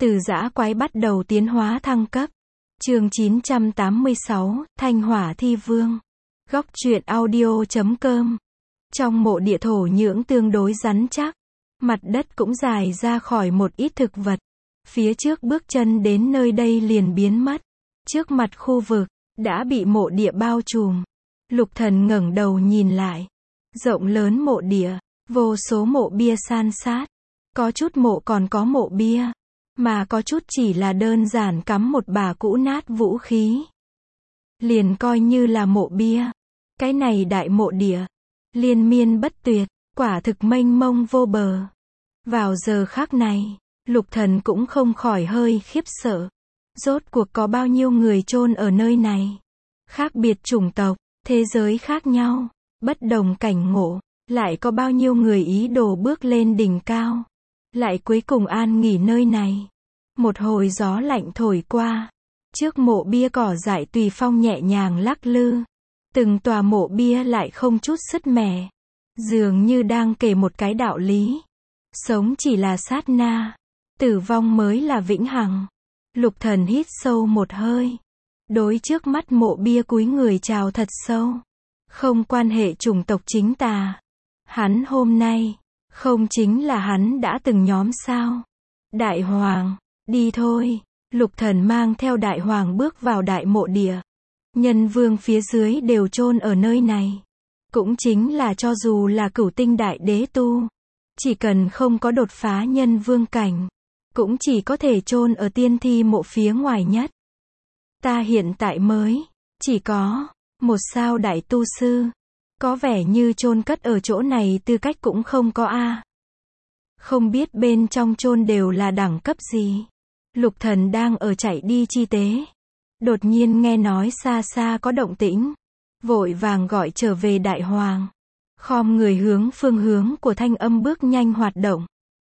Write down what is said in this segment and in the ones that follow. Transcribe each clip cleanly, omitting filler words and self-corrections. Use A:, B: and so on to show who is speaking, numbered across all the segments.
A: Từ dã quái bắt đầu tiến hóa thăng cấp. Chương 986, Thanh Hỏa Thi Vương. Góc truyện audio.com. Trong mộ địa thổ nhưỡng tương đối rắn chắc, mặt đất cũng dài ra khỏi một ít thực vật. Phía trước bước chân đến nơi đây liền biến mất. Trước mặt khu vực đã bị mộ địa bao trùm. Lục Thần ngẩng đầu nhìn lại. Rộng lớn mộ địa, vô số mộ bia san sát. Có chút mộ còn có mộ bia, mà có chút chỉ là đơn giản cắm một bả cũ nát vũ khí. Liền coi như là mộ bia. Cái này đại mộ địa, liên miên bất tuyệt, quả thực mênh mông vô bờ. Vào giờ khắc này, Lục Thần cũng không khỏi hơi khiếp sợ. Rốt cuộc có bao nhiêu người chôn ở nơi này? Khác biệt chủng tộc, thế giới khác nhau, bất đồng cảnh ngộ, lại có bao nhiêu người ý đồ bước lên đỉnh cao, lại cuối cùng an nghỉ nơi này. Một hồi gió lạnh thổi qua, trước mộ bia cỏ dại tùy phong nhẹ nhàng lắc lư. Từng tòa mộ bia lại không chút sứt mẻ, dường như đang kể một cái đạo lý. Sống chỉ là sát na, tử vong mới là vĩnh hằng. Lục Thần hít sâu một hơi, đối trước mắt mộ bia cúi người chào thật sâu. Không quan hệ chủng tộc chính tà. Hắn hôm nay, không chính là hắn đã từng nhóm sao? Đại Hoàng, đi thôi. Lục Thần mang theo Đại Hoàng bước vào đại mộ địa. Nhân vương phía dưới đều chôn ở nơi này. Cũng chính là cho dù là cửu tinh đại đế tu, chỉ cần không có đột phá nhân vương cảnh, cũng chỉ có thể chôn ở tiên thi mộ phía ngoài nhất. Ta hiện tại mới chỉ có một sao đại tu sư, có vẻ như chôn cất ở chỗ này tư cách cũng không có a. Không biết bên trong chôn đều là đẳng cấp gì. Lục Thần đang ở chạy đi chi tế, đột nhiên nghe nói xa xa có động tĩnh, vội vàng gọi trở về Đại Hoàng. Khom người hướng phương hướng của thanh âm bước nhanh hoạt động.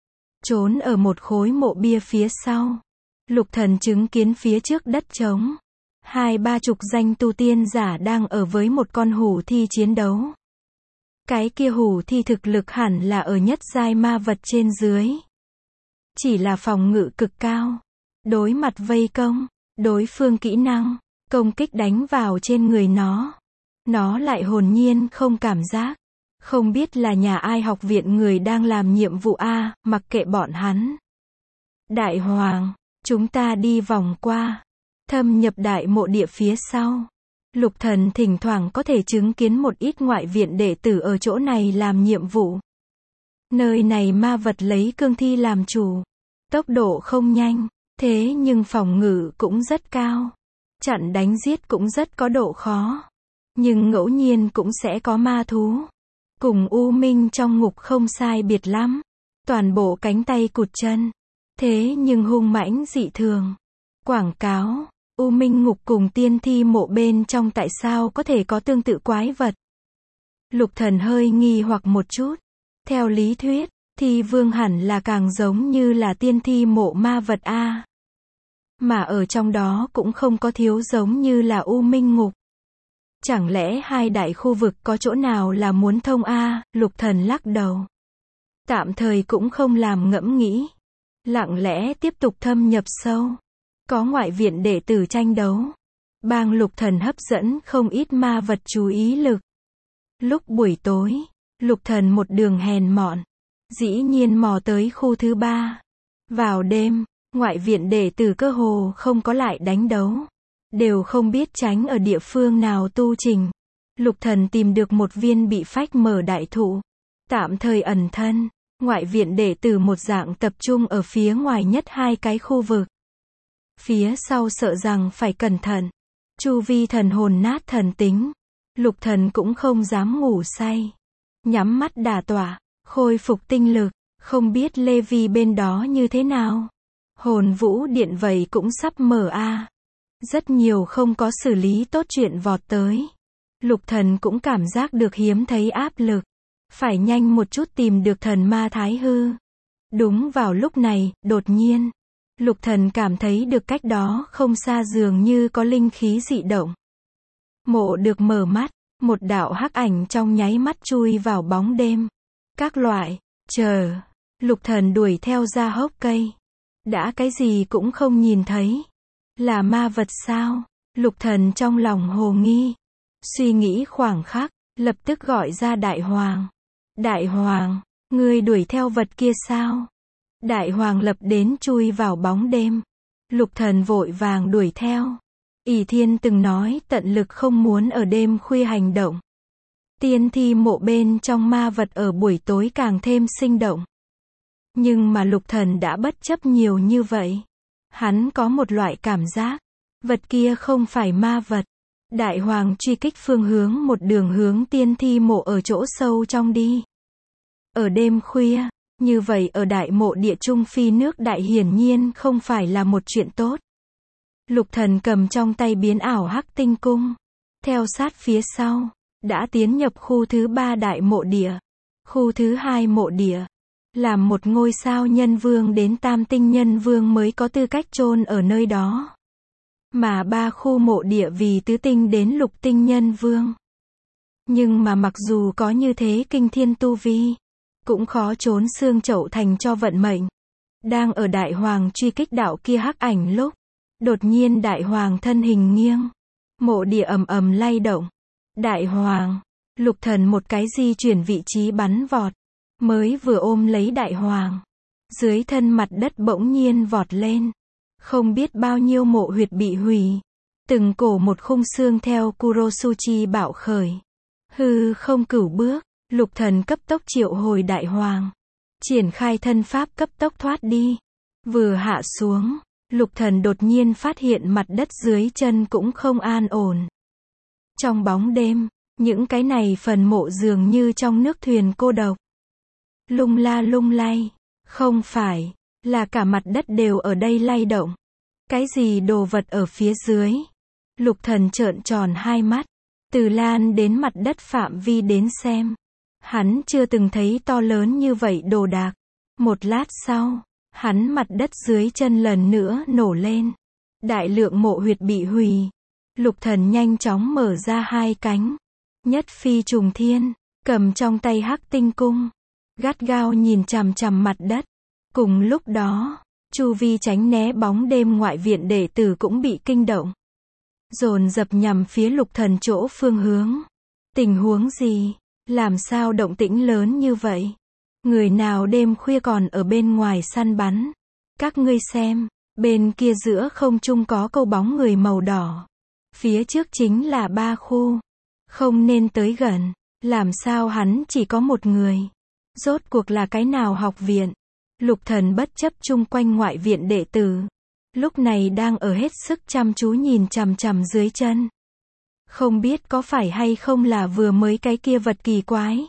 A: Trốn ở một khối mộ bia phía sau. Lục Thần chứng kiến phía trước đất trống, 20-30 danh tu tiên giả đang ở với một con hủ thi chiến đấu. Cái kia hủ thi thực lực hẳn là ở nhất giai ma vật trên dưới. Chỉ là phòng ngự cực cao. Đối mặt vây công, đối phương kỹ năng công kích đánh vào trên người nó lại hồn nhiên không cảm giác. Không biết là nhà ai học viện người đang làm nhiệm vụ a, mặc kệ bọn hắn. Đại Hoàng, chúng ta đi vòng qua, thâm nhập đại mộ địa phía sau. Lục Thần thỉnh thoảng có thể chứng kiến một ít ngoại viện đệ tử ở chỗ này làm nhiệm vụ. Nơi này ma vật lấy cương thi làm chủ, tốc độ không nhanh, thế nhưng phòng ngự cũng rất cao. Chặn đánh giết cũng rất có độ khó. Nhưng ngẫu nhiên cũng sẽ có ma thú. Cùng U Minh trong ngục không sai biệt lắm. Toàn bộ cánh tay cụt chân. Thế nhưng hung mãnh dị thường. Quảng cáo, U Minh ngục cùng tiên thi mộ bên trong tại sao có thể có tương tự quái vật? Lục Thần hơi nghi hoặc một chút. Theo lý thuyết, thi vương hẳn là càng giống như là tiên thi mộ ma vật a. Mà ở trong đó cũng không có thiếu giống như là U Minh ngục. Chẳng lẽ hai đại khu vực có chỗ nào là muốn thông a? Lục Thần lắc đầu. Tạm thời cũng không làm ngẫm nghĩ. Lặng lẽ tiếp tục thâm nhập sâu. Có ngoại viện đệ tử tranh đấu. Bang Lục Thần hấp dẫn không ít ma vật chú ý lực. Lúc buổi tối, Lục Thần một đường hèn mọn, dĩ nhiên mò tới khu thứ 3. Vào đêm, ngoại viện đệ tử cơ hồ không có lại đánh đấu. Đều không biết tránh ở địa phương nào tu trình. Lục Thần tìm được một viên bị phách mở đại thụ. Tạm thời ẩn thân. Ngoại viện đệ tử một dạng tập trung ở phía ngoài nhất hai cái khu vực. Phía sau sợ rằng phải cẩn thận. Chu vi thần hồn nát thần tính. Lục Thần cũng không dám ngủ say. Nhắm mắt đả tọa, khôi phục tinh lực. Không biết Lê Vi bên đó như thế nào. Hồn vũ điện vậy cũng sắp mở a. Rất nhiều không có xử lý tốt chuyện vọt tới. Lục Thần cũng cảm giác được hiếm thấy áp lực. Phải nhanh một chút tìm được thần ma Thái Hư. Đúng vào lúc này, đột nhiên, Lục Thần cảm thấy được cách đó không xa dường như có linh khí dị động. Mộ được mở mắt, một đạo hắc ảnh trong nháy mắt chui vào bóng đêm. Các loại, chờ, Lục Thần đuổi theo ra hốc cây. Đã cái gì cũng không nhìn thấy. Là ma vật sao? Lục Thần trong lòng hồ nghi. Suy nghĩ khoảng khắc, lập tức gọi ra Đại Hoàng. Đại Hoàng, ngươi đuổi theo vật kia sao? Đại Hoàng lập đến chui vào bóng đêm. Lục Thần vội vàng đuổi theo. Ỷ Thiên từng nói tận lực không muốn ở đêm khuya hành động. Tiên thi mộ bên trong ma vật ở buổi tối càng thêm sinh động. Nhưng mà Lục Thần đã bất chấp nhiều như vậy. Hắn có một loại cảm giác, vật kia không phải ma vật. Đại Hoàng truy kích phương hướng một đường hướng tiên thi mộ ở chỗ sâu trong đi. Ở đêm khuya, như vậy ở đại mộ địa trung phi nước đại hiển nhiên không phải là một chuyện tốt. Lục Thần cầm trong tay biến ảo hắc tinh cung. Theo sát phía sau, đã tiến nhập khu thứ 3 đại mộ địa. Khu thứ 2 mộ địa. Làm một ngôi sao nhân vương đến tam tinh nhân vương mới có tư cách chôn ở nơi đó. Mà 3 khu mộ địa vì tứ tinh đến lục tinh nhân vương. Nhưng mà mặc dù có như thế kinh thiên tu vi, cũng khó trốn xương chậu thành cho vận mệnh. Đang ở Đại Hoàng truy kích đạo kia hắc ảnh lúc, đột nhiên Đại Hoàng thân hình nghiêng. Mộ địa ầm ầm lay động. Đại Hoàng, Lục Thần một cái di chuyển vị trí bắn vọt. Mới vừa ôm lấy Đại Hoàng. Dưới thân mặt đất bỗng nhiên vọt lên. Không biết bao nhiêu mộ huyệt bị hủy. Từng cổ một khung xương theo Kurosuchi bạo khởi. Hư không cửu bước, Lục Thần cấp tốc triệu hồi Đại Hoàng. Triển khai thân pháp cấp tốc thoát đi. Vừa hạ xuống, Lục Thần đột nhiên phát hiện mặt đất dưới chân cũng không an ổn. Trong bóng đêm, những cái này phần mộ dường như trong nước thuyền cô độc. Lung la lung lay. Không phải, là cả mặt đất đều ở đây lay động. Cái gì đồ vật ở phía dưới? Lục Thần trợn tròn hai mắt. Từ lan đến mặt đất phạm vi đến xem. Hắn chưa từng thấy to lớn như vậy đồ đạc. Một lát sau, hắn mặt đất dưới chân lần nữa nổ lên. Đại lượng mộ huyệt bị hủy. Lục Thần nhanh chóng mở ra hai cánh. Nhất phi trùng thiên, cầm trong tay hắc tinh cung. Gắt gao nhìn chằm chằm mặt đất. Cùng lúc đó, chu vi tránh né bóng đêm ngoại viện đệ tử cũng bị kinh động. Dồn dập nhằm phía Lục Thần chỗ phương hướng. Tình huống gì? Làm sao động tĩnh lớn như vậy? Người nào đêm khuya còn ở bên ngoài săn bắn? Các ngươi xem, bên kia giữa không trung có câu bóng người màu đỏ. Phía trước chính là 3 khu. Không nên tới gần. Làm sao hắn chỉ có một người? Rốt cuộc là cái nào học viện? Lục Thần bất chấp chung quanh ngoại viện đệ tử. Lúc này đang ở hết sức chăm chú nhìn chằm chằm dưới chân. Không biết có phải hay không là vừa mới cái kia vật kỳ quái.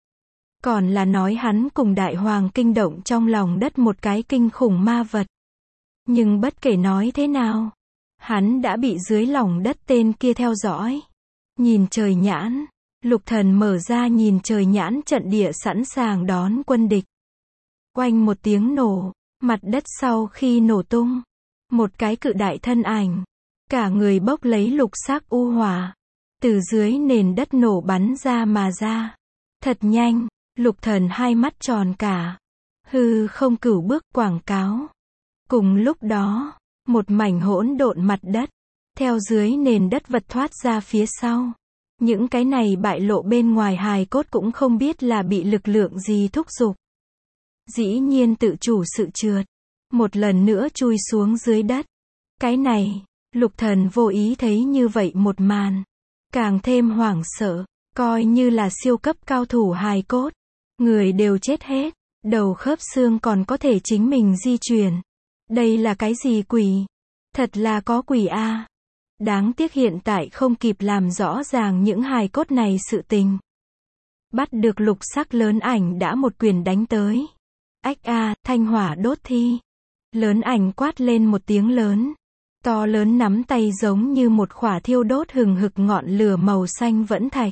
A: Còn là nói hắn cùng Đại Hoàng kinh động trong lòng đất một cái kinh khủng ma vật. Nhưng bất kể nói thế nào, hắn đã bị dưới lòng đất tên kia theo dõi. Nhìn trời nhãn, Lục Thần mở ra nhìn trời nhãn trận địa sẵn sàng đón quân địch. Oanh một tiếng nổ, mặt đất sau khi nổ tung. Một cái cự đại thân ảnh. Cả người bốc lấy lục sắc u hỏa. Từ dưới nền đất nổ bắn ra mà ra. Thật nhanh, Lục Thần hai mắt tròn cả. Hư không cửu bước quảng cáo. Cùng lúc đó, một mảnh hỗn độn mặt đất. Theo dưới nền đất vật thoát ra phía sau. Những cái này bại lộ bên ngoài hài cốt cũng không biết là bị lực lượng gì thúc giục. Dĩ nhiên tự chủ sự trượt. Một lần nữa chui xuống dưới đất. Cái này, Lục Thần vô ý thấy như vậy một màn. Càng thêm hoảng sợ, coi như là siêu cấp cao thủ hài cốt. Người đều chết hết, đầu khớp xương còn có thể chính mình di chuyển. Đây là cái gì quỷ? Thật là có quỷ a. Đáng tiếc hiện tại không kịp làm rõ ràng những hài cốt này sự tình. Bắt được lục sắc lớn ảnh đã một quyền đánh tới. Ách a, thanh hỏa đốt thi. Lớn ảnh quát lên một tiếng lớn. To lớn nắm tay giống như một khỏa thiêu đốt hừng hực ngọn lửa màu xanh vẫn thạch.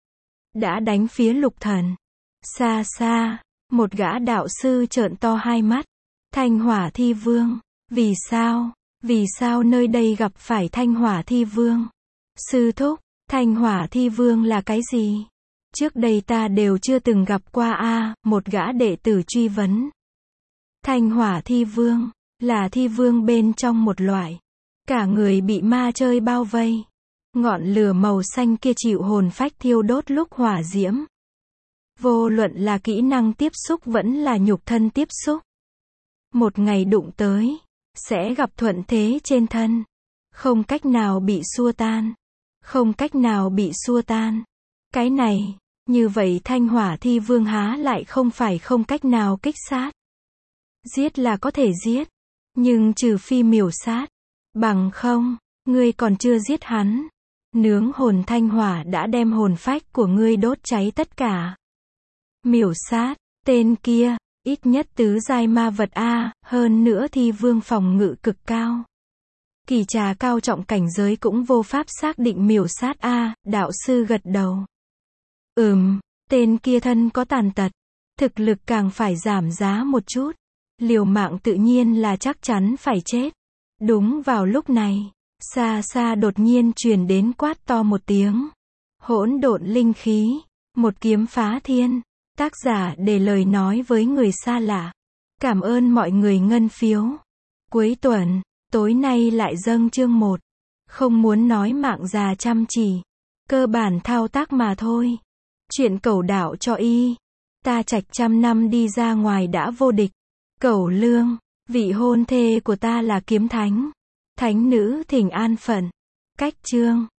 A: Đã đánh phía Lục Thần. Xa xa, một gã đạo sư trợn to hai mắt. Thanh hỏa thi vương. Vì sao? Vì sao nơi đây gặp phải thanh hỏa thi vương? Sư thúc, thanh hỏa thi vương là cái gì? Trước đây ta đều chưa từng gặp qua a, một gã đệ tử truy vấn. Thanh hỏa thi vương, là thi vương bên trong một loại. Cả người bị ma chơi bao vây. Ngọn lửa màu xanh kia chịu hồn phách thiêu đốt lúc hỏa diễm. Vô luận là kỹ năng tiếp xúc vẫn là nhục thân tiếp xúc. Một ngày đụng tới, sẽ gặp thuận thế trên thân. Không cách nào bị xua tan. Không cách nào bị xua tan. Cái này, như vậy thanh hỏa thi vương há lại không phải không cách nào kích sát. Giết là có thể giết. Nhưng trừ phi miểu sát. Bằng không, ngươi còn chưa giết hắn. Nướng hồn thanh hỏa đã đem hồn phách của ngươi đốt cháy tất cả. Miểu sát, tên kia, ít nhất tứ giai ma vật A, hơn nữa thi vương phòng ngự cực cao. Kỳ trà cao trọng cảnh giới cũng vô pháp xác định miểu sát A, đạo sư gật đầu. Tên kia thân có tàn tật. Thực lực càng phải giảm giá một chút. Liều mạng tự nhiên là chắc chắn phải chết. Đúng vào lúc này, xa xa đột nhiên truyền đến quát to một tiếng. Hỗn độn linh khí, một kiếm phá thiên. Tác giả để lời nói với người xa lạ. Cảm ơn mọi người ngân phiếu. Cuối tuần, tối nay lại dâng chương 1. Không muốn nói mạng già chăm chỉ. Cơ bản thao tác mà thôi. Chuyện cẩu đạo cho y. Ta trạch trăm năm đi ra ngoài đã vô địch. Cẩu lương, vị hôn thê của ta là kiếm thánh. Thánh nữ thỉnh an phận. Cách chương.